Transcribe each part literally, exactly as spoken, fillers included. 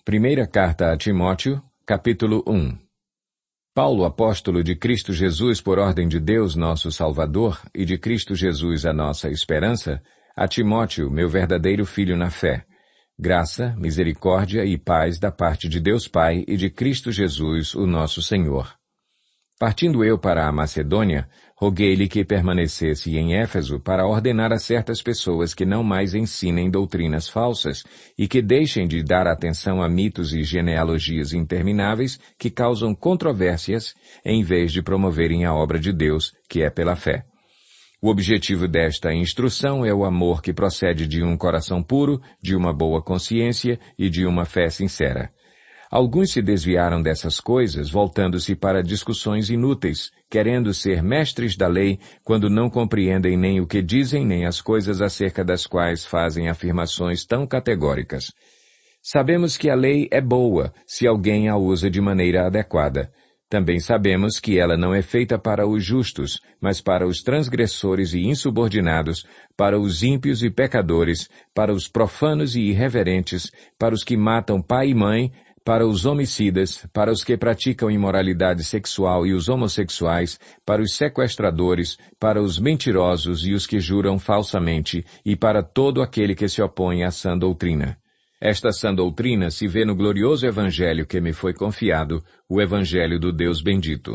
Primeira carta a Timóteo, capítulo um. Paulo, apóstolo de Cristo Jesus por ordem de Deus nosso Salvador e de Cristo Jesus a nossa esperança, a Timóteo, meu verdadeiro filho na fé. Graça, misericórdia e paz da parte de Deus Pai e de Cristo Jesus, o nosso Senhor. Partindo eu para a Macedônia, roguei-lhe que permanecesse em Éfeso para ordenar a certas pessoas que não mais ensinem doutrinas falsas e que deixem de dar atenção a mitos e genealogias intermináveis que causam controvérsias, em vez de promoverem a obra de Deus, que é pela fé. O objetivo desta instrução é o amor que procede de um coração puro, de uma boa consciência e de uma fé sincera. Alguns se desviaram dessas coisas, voltando-se para discussões inúteis, querendo ser mestres da lei, quando não compreendem nem o que dizem, nem as coisas acerca das quais fazem afirmações tão categóricas. Sabemos que a lei é boa, se alguém a usa de maneira adequada. Também sabemos que ela não é feita para os justos, mas para os transgressores e insubordinados, para os ímpios e pecadores, para os profanos e irreverentes, para os que matam pai e mãe, para os homicidas, para os que praticam imoralidade sexual e os homossexuais, para os sequestradores, para os mentirosos e os que juram falsamente, e para todo aquele que se opõe à sã doutrina. Esta sã doutrina se vê no glorioso evangelho que me foi confiado, o evangelho do Deus bendito.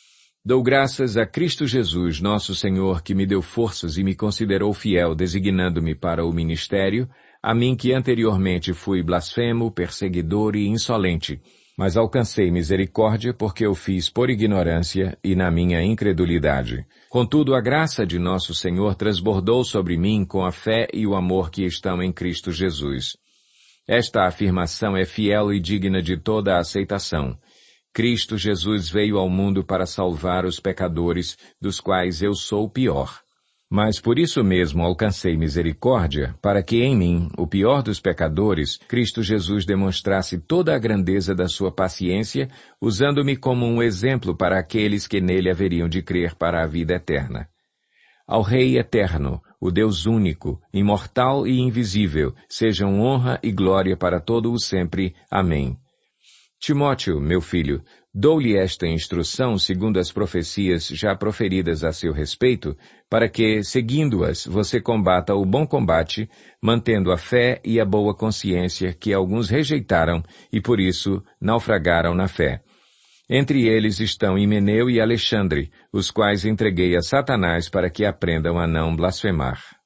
Dou graças a Cristo Jesus, nosso Senhor, que me deu forças e me considerou fiel, designando-me para o ministério, a mim que anteriormente fui blasfemo, perseguidor e insolente, mas alcancei misericórdia porque eu fiz por ignorância e na minha incredulidade. Contudo, a graça de nosso Senhor transbordou sobre mim com a fé e o amor que estão em Cristo Jesus. Esta afirmação é fiel e digna de toda a aceitação. Cristo Jesus veio ao mundo para salvar os pecadores, dos quais eu sou o pior. Mas por isso mesmo alcancei misericórdia, para que em mim, o pior dos pecadores, Cristo Jesus demonstrasse toda a grandeza da sua paciência, usando-me como um exemplo para aqueles que nele haveriam de crer para a vida eterna. Ao Rei eterno, o Deus único, imortal e invisível, sejam honra e glória para todo o sempre. Amém. Timóteo, meu filho, dou-lhe esta instrução segundo as profecias já proferidas a seu respeito, para que, seguindo-as, você combata o bom combate, mantendo a fé e a boa consciência que alguns rejeitaram e por isso naufragaram na fé. Entre eles estão Himeneu e Alexandre, os quais entreguei a Satanás para que aprendam a não blasfemar.